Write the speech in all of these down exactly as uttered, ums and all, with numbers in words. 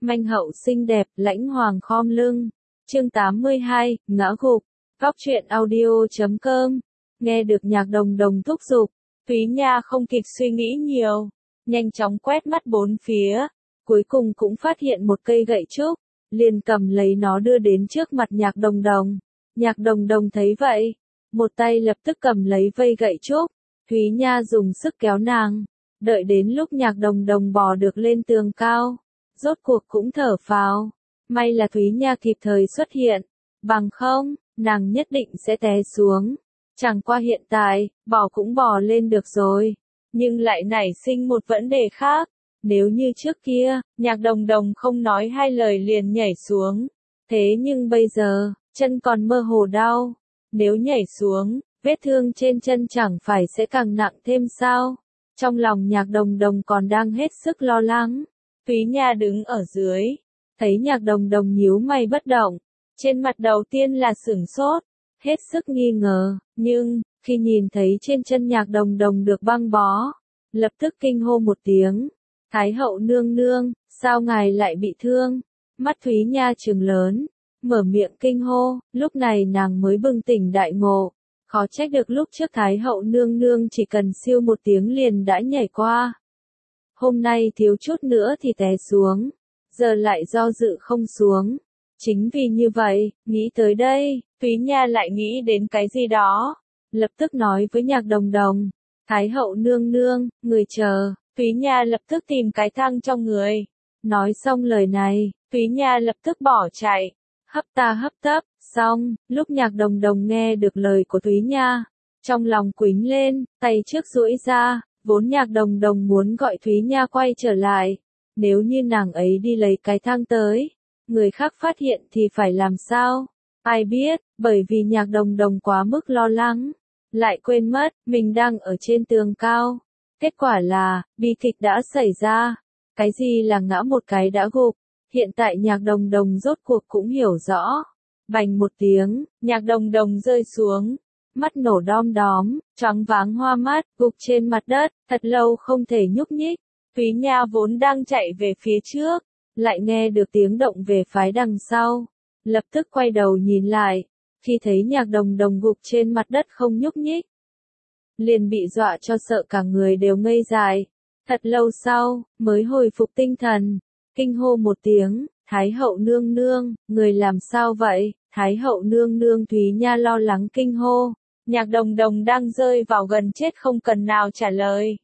Manh hậu xinh đẹp, lãnh hoàng khom lưng. Chương tám mươi hai, ngã gục. Góc truyện audio chấm com. Nghe được Nhạc Đồng Đồng thúc giục, Thúy Nha không kịp suy nghĩ nhiều, nhanh chóng quét mắt bốn phía, cuối cùng cũng phát hiện một cây gậy trúc, liền cầm lấy nó đưa đến trước mặt Nhạc Đồng Đồng. Nhạc Đồng Đồng thấy vậy, một tay lập tức cầm lấy vây gậy trúc, Thúy Nha dùng sức kéo nàng, đợi đến lúc Nhạc Đồng Đồng bò được lên tường cao, rốt cuộc cũng thở phào. May là Thúy Nha kịp thời xuất hiện, bằng không, nàng nhất định sẽ té xuống. Chẳng qua hiện tại, bò cũng bò lên được rồi, nhưng lại nảy sinh một vấn đề khác. Nếu như trước kia, Nhạc Đồng Đồng không nói hai lời liền nhảy xuống, thế nhưng bây giờ, chân còn mơ hồ đau. Nếu nhảy xuống, vết thương trên chân chẳng phải sẽ càng nặng thêm sao? Trong lòng Nhạc Đồng Đồng còn đang hết sức lo lắng. Thúy Nha đứng ở dưới, thấy Nhạc Đồng Đồng nhíu mày bất động, trên mặt đầu tiên là sửng sốt, hết sức nghi ngờ, nhưng, khi nhìn thấy trên chân Nhạc Đồng Đồng được băng bó, lập tức kinh hô một tiếng. Thái hậu nương nương, sao ngài lại bị thương? Mắt Thúy Nha trừng lớn, mở miệng kinh hô, lúc này nàng mới bừng tỉnh đại ngộ. Khó trách được lúc trước Thái hậu nương nương chỉ cần siêu một tiếng liền đã nhảy qua. Hôm nay thiếu chút nữa thì té xuống, giờ lại do dự không xuống. Chính vì như vậy, nghĩ tới đây, Thúy Nha lại nghĩ đến cái gì đó. Lập tức nói với Nhạc Đồng Đồng, Thái hậu nương nương, người chờ. Thúy Nha lập tức tìm cái thang trong người. Nói xong lời này, Thúy Nha lập tức bỏ chạy. Hấp ta hấp tấp, xong, lúc Nhạc Đồng Đồng nghe được lời của Thúy Nha, trong lòng quýnh lên, tay trước duỗi ra, vốn Nhạc Đồng Đồng muốn gọi Thúy Nha quay trở lại. Nếu như nàng ấy đi lấy cái thang tới, người khác phát hiện thì phải làm sao? Ai biết, bởi vì Nhạc Đồng Đồng quá mức lo lắng, lại quên mất, mình đang ở trên tường cao. Kết quả là, bi kịch đã xảy ra. Cái gì là ngã một cái đã gục? Hiện tại Nhạc Đồng Đồng rốt cuộc cũng hiểu rõ. Bành một tiếng, Nhạc Đồng Đồng rơi xuống. Mắt nổ đom đóm, choáng váng hoa mắt, gục trên mặt đất, thật lâu không thể nhúc nhích. Thúy Nha vốn đang chạy về phía trước, lại nghe được tiếng động về phái đằng sau. Lập tức quay đầu nhìn lại, khi thấy Nhạc Đồng Đồng gục trên mặt đất không nhúc nhích, liền bị dọa cho sợ cả người đều ngây dại. Thật lâu sau, mới hồi phục tinh thần, kinh hô một tiếng, Thái hậu nương nương, người làm sao vậy? Thái hậu nương nương Thúy Nha lo lắng kinh hô. Nhạc Đồng Đồng đang rơi vào gần chết không cần nào trả lời.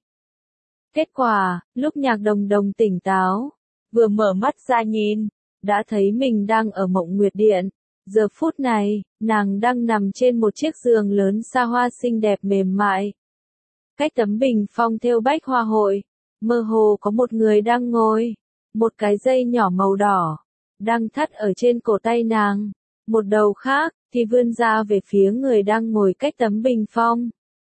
Kết quả, lúc Nhạc Đồng Đồng tỉnh táo, vừa mở mắt ra nhìn, đã thấy mình đang ở Mộng Nguyệt Điện. Giờ phút này, nàng đang nằm trên một chiếc giường lớn xa hoa xinh đẹp mềm mại. Cách tấm bình phong thêu bách hoa hội, mơ hồ có một người đang ngồi, một cái dây nhỏ màu đỏ, đang thắt ở trên cổ tay nàng, một đầu khác, thì vươn ra về phía người đang ngồi cách tấm bình phong.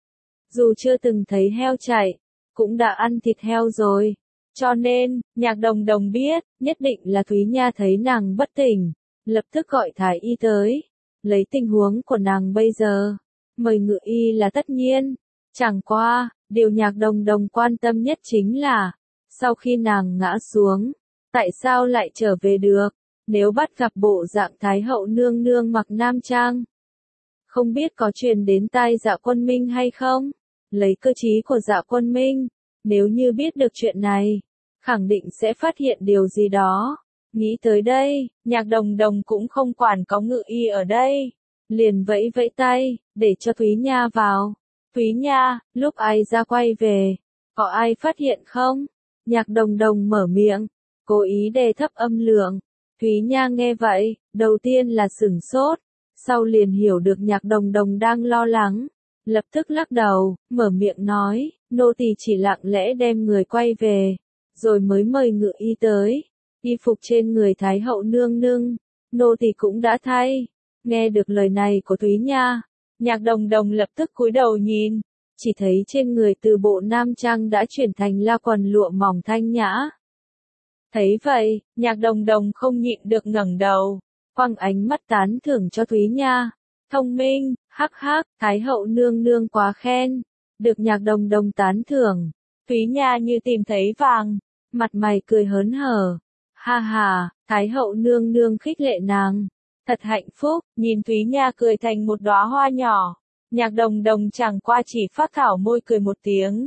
Dù chưa từng thấy heo chạy, cũng đã ăn thịt heo rồi, cho nên, Nhạc Đồng Đồng biết, nhất định là Thúy Nha thấy nàng bất tỉnh, lập tức gọi thái y tới, lấy tình huống của nàng bây giờ, mời ngự y là tất nhiên. Chẳng qua, điều Nhạc Đồng Đồng quan tâm nhất chính là, sau khi nàng ngã xuống, tại sao lại trở về được, nếu bắt gặp bộ dạng Thái hậu nương nương mặc nam trang. Không biết có truyền đến tai Dạ Quân Minh hay không? Lấy cơ trí của Dạ Quân Minh, nếu như biết được chuyện này, khẳng định sẽ phát hiện điều gì đó. Nghĩ tới đây, Nhạc Đồng Đồng cũng không quản có ngự y ở đây, liền vẫy vẫy tay, để cho Thúy Nha vào. Thúy Nha, lúc ai ra quay về, có ai phát hiện không? Nhạc Đồng Đồng mở miệng, cố ý đề thấp âm lượng. Thúy Nha nghe vậy, đầu tiên là sửng sốt, sau liền hiểu được Nhạc Đồng Đồng đang lo lắng. Lập tức lắc đầu, mở miệng nói, nô tỳ chỉ lặng lẽ đem người quay về, rồi mới mời ngự y tới. Y phục trên người Thái hậu nương nương, nô tỳ cũng đã thay. Nghe được lời này của Thúy Nha, Nhạc Đồng Đồng lập tức cúi đầu nhìn, chỉ thấy trên người từ bộ nam trang đã chuyển thành la quần lụa mỏng thanh nhã. Thấy vậy, Nhạc Đồng Đồng không nhịn được ngẩng đầu, quăng ánh mắt tán thưởng cho Thúy Nha. Thông minh, hắc hắc, Thái hậu nương nương quá khen. Được Nhạc Đồng Đồng tán thưởng, Thúy Nha như tìm thấy vàng, mặt mày cười hớn hở. Ha ha, Thái hậu nương nương khích lệ nàng. Thật hạnh phúc, nhìn Thúy Nha cười thành một đóa hoa nhỏ. Nhạc Đồng Đồng chẳng qua chỉ phác thảo môi cười một tiếng.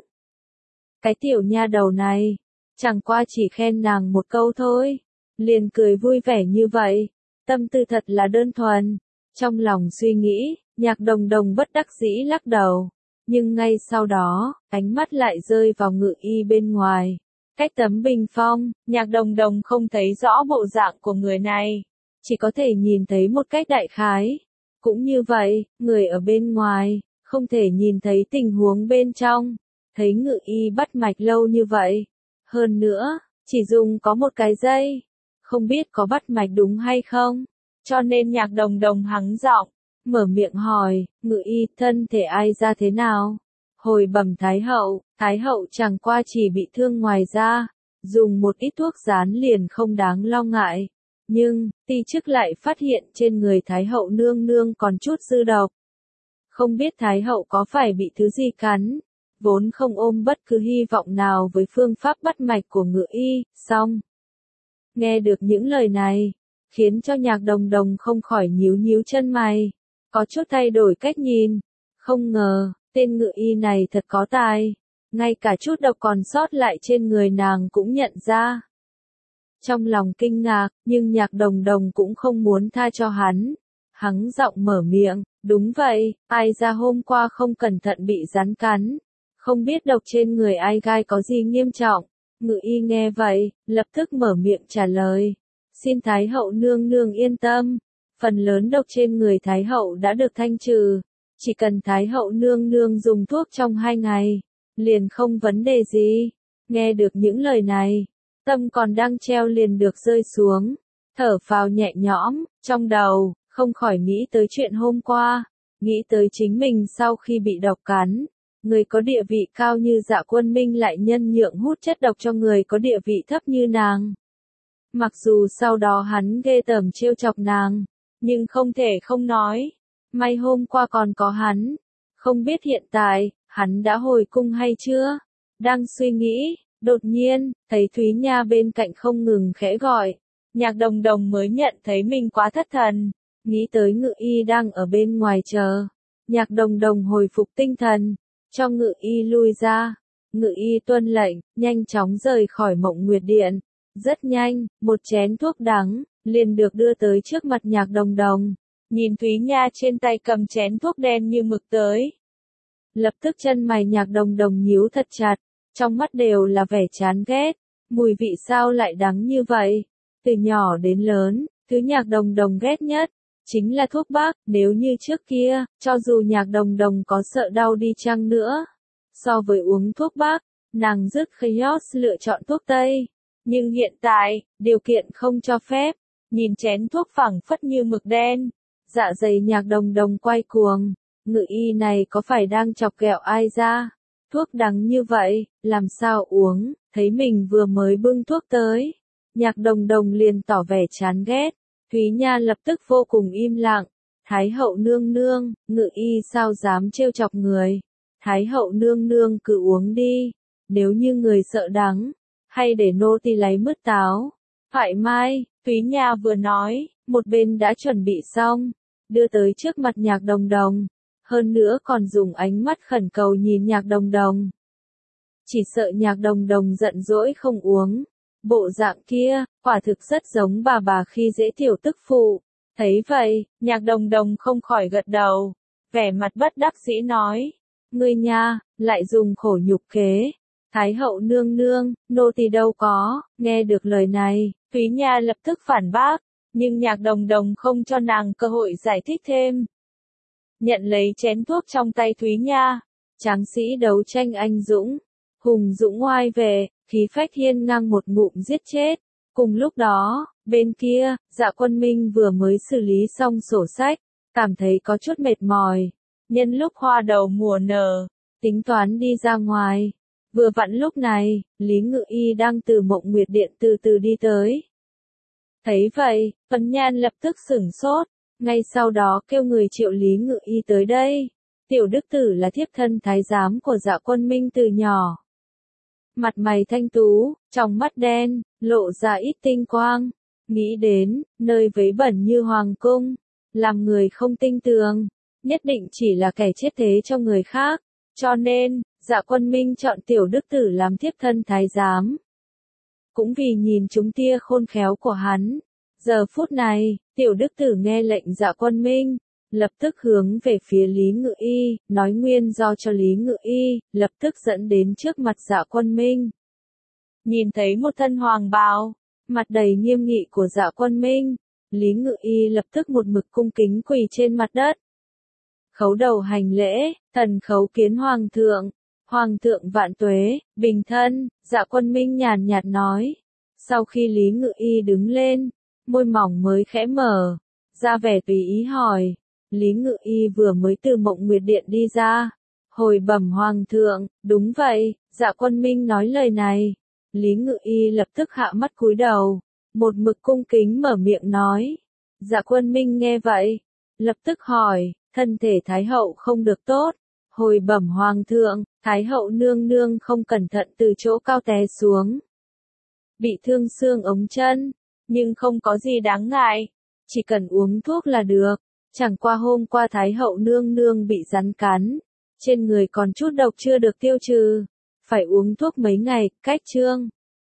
Cái tiểu nha đầu này, chẳng qua chỉ khen nàng một câu thôi, liền cười vui vẻ như vậy, tâm tư thật là đơn thuần. Trong lòng suy nghĩ, Nhạc Đồng Đồng bất đắc dĩ lắc đầu, nhưng ngay sau đó, ánh mắt lại rơi vào Ngự Y bên ngoài. Cách tấm bình phong, Nhạc Đồng Đồng không thấy rõ bộ dạng của người này, chỉ có thể nhìn thấy một cách đại khái. Cũng như vậy, người ở bên ngoài, không thể nhìn thấy tình huống bên trong. Thấy Ngự Y bắt mạch lâu như vậy. Hơn nữa, chỉ dùng có một cái dây. Không biết có bắt mạch đúng hay không. Cho nên Nhạc Đồng Đồng hắng giọng, mở miệng hỏi, Ngự Y thân thể ai ra thế nào? Hồi bẩm Thái hậu, Thái hậu chẳng qua chỉ bị thương ngoài da. Dùng một ít thuốc rán liền không đáng lo ngại. Nhưng, ti chức lại phát hiện trên người Thái hậu nương nương còn chút dư độc. Không biết Thái hậu có phải bị thứ gì cắn, vốn không ôm bất cứ hy vọng nào với phương pháp bắt mạch của Ngự Y, xong. Nghe được những lời này, khiến cho Nhạc Đồng Đồng không khỏi nhíu nhíu chân mày, có chút thay đổi cách nhìn. Không ngờ, tên Ngự Y này thật có tài, ngay cả chút độc còn sót lại trên người nàng cũng nhận ra. Trong lòng kinh ngạc, nhưng Nhạc Đồng Đồng cũng không muốn tha cho hắn. Hắn giọng mở miệng, đúng vậy, ai ra hôm qua không cẩn thận bị rắn cắn. Không biết độc trên người ai gai có gì nghiêm trọng. Ngự Y nghe vậy, lập tức mở miệng trả lời. Xin Thái hậu nương nương yên tâm. Phần lớn độc trên người Thái hậu đã được thanh trừ. Chỉ cần Thái hậu nương nương dùng thuốc trong hai ngày, liền không vấn đề gì. Nghe được những lời này, tâm còn đang treo liền được rơi xuống, thở phào nhẹ nhõm, trong đầu, không khỏi nghĩ tới chuyện hôm qua, nghĩ tới chính mình sau khi bị độc cắn, người có địa vị cao như Dạ Quân Minh lại nhân nhượng hút chất độc cho người có địa vị thấp như nàng. Mặc dù sau đó hắn ghê tởm trêu chọc nàng, nhưng không thể không nói, may hôm qua còn có hắn, không biết hiện tại, hắn đã hồi cung hay chưa? Đang suy nghĩ. Đột nhiên, thấy Thúy Nha bên cạnh không ngừng khẽ gọi. Nhạc Đồng Đồng mới nhận thấy mình quá thất thần. Nghĩ tới Ngự Y đang ở bên ngoài chờ. Nhạc Đồng Đồng hồi phục tinh thần. Cho Ngự Y lui ra. Ngự Y tuân lệnh, nhanh chóng rời khỏi Mộng Nguyệt Điện. Rất nhanh, một chén thuốc đắng, liền được đưa tới trước mặt Nhạc Đồng Đồng. Nhìn Thúy Nha trên tay cầm chén thuốc đen như mực tới. Lập tức chân mày Nhạc Đồng Đồng nhíu thật chặt. Trong mắt đều là vẻ chán ghét, mùi vị sao lại đắng như vậy. Từ nhỏ đến lớn, thứ Nhạc Đồng Đồng ghét nhất, chính là thuốc bắc. Nếu như trước kia, cho dù Nhạc Đồng Đồng có sợ đau đi chăng nữa, so với uống thuốc bắc, nàng dứt chaos lựa chọn thuốc tây. Nhưng hiện tại, điều kiện không cho phép, nhìn chén thuốc phẳng phất như mực đen, dạ dày Nhạc Đồng Đồng quay cuồng. Ngự Y này có phải đang chọc ghẹo ai ra? Thuốc đắng như vậy, làm sao uống, thấy mình vừa mới bưng thuốc tới. Nhạc Đồng Đồng liền tỏ vẻ chán ghét. Thúy Nha lập tức vô cùng im lặng. Thái hậu nương nương, Ngự Y sao dám trêu chọc người. Thái hậu nương nương cứ uống đi. Nếu như người sợ đắng, hay để nô tỳ lấy mứt táo. Thoại mai, Thúy Nha vừa nói, một bên đã chuẩn bị xong, đưa tới trước mặt Nhạc Đồng Đồng. Hơn nữa còn dùng ánh mắt khẩn cầu nhìn Nhạc Đồng Đồng. Chỉ sợ Nhạc Đồng Đồng giận dỗi không uống. Bộ dạng kia, quả thực rất giống bà bà khi dễ tiểu tức phụ. Thấy vậy, Nhạc Đồng Đồng không khỏi gật đầu. Vẻ mặt bất đắc dĩ nói. Ngươi nha, lại dùng khổ nhục kế. Thái hậu nương nương, nô tỳ đâu có. Nghe được lời này, Thúy Nha lập tức phản bác. Nhưng Nhạc Đồng Đồng không cho nàng cơ hội giải thích thêm. Nhận lấy chén thuốc trong tay Thúy Nha, tráng sĩ đấu tranh anh dũng, hùng dũng oai về, khí phách hiên ngang một ngụm giết chết. Cùng lúc đó, bên kia, Dạ Quân Minh vừa mới xử lý xong sổ sách, cảm thấy có chút mệt mỏi. Nhân lúc hoa đầu mùa nở, tính toán đi ra ngoài. Vừa vặn lúc này, Lý Ngự Y đang từ Mộng Nguyệt Điện từ từ đi tới. Thấy vậy, Phấn Nhan lập tức sửng sốt. Ngay sau đó kêu người triệu Lý Ngự Y tới đây. Tiểu đức tử là thiếp thân thái giám của Dạ Quân Minh từ nhỏ. mặt mày thanh tú, trong mắt đen, lộ ra ít tinh quang. Nghĩ đến, nơi vấy bẩn như hoàng cung, làm người không tin tưởng, nhất định chỉ là kẻ chết thế cho người khác. Cho nên, Dạ Quân Minh chọn tiểu đức tử làm thiếp thân thái giám. Cũng vì nhìn chúng tia khôn khéo của hắn. Giờ phút này, tiểu đức tử nghe lệnh Dạ Quân Minh, lập tức hướng về phía Lý Ngự Y, nói nguyên do cho Lý Ngự Y, lập tức dẫn đến trước mặt Dạ Quân Minh. Nhìn thấy một thân hoàng bào, mặt đầy nghiêm nghị của Dạ Quân Minh, Lý Ngự Y lập tức một mực cung kính quỳ trên mặt đất. Khấu đầu hành lễ, thần khấu kiến hoàng thượng, hoàng thượng vạn tuế, bình thân. Dạ Quân Minh nhàn nhạt nói. Sau khi Lý Ngự Y đứng lên, môi mỏng mới khẽ mở, ra vẻ tùy ý hỏi. Lý Ngự Y vừa mới từ Mộng Nguyệt Điện đi ra, hồi bẩm hoàng thượng. Đúng vậy. Dạ Quân Minh nói lời này, Lý Ngự Y lập tức hạ mắt cúi đầu, một mực cung kính mở miệng nói. Dạ Quân Minh nghe vậy, lập tức hỏi, thân thể Thái hậu không được tốt. Hồi bẩm hoàng thượng, Thái hậu nương nương không cẩn thận từ chỗ cao té xuống, bị thương xương ống chân, nhưng không có gì đáng ngại, chỉ cần uống thuốc là được. Chẳng qua hôm qua Thái hậu nương nương bị rắn cắn, trên người còn chút độc chưa được tiêu trừ, phải uống thuốc mấy ngày. Cách chương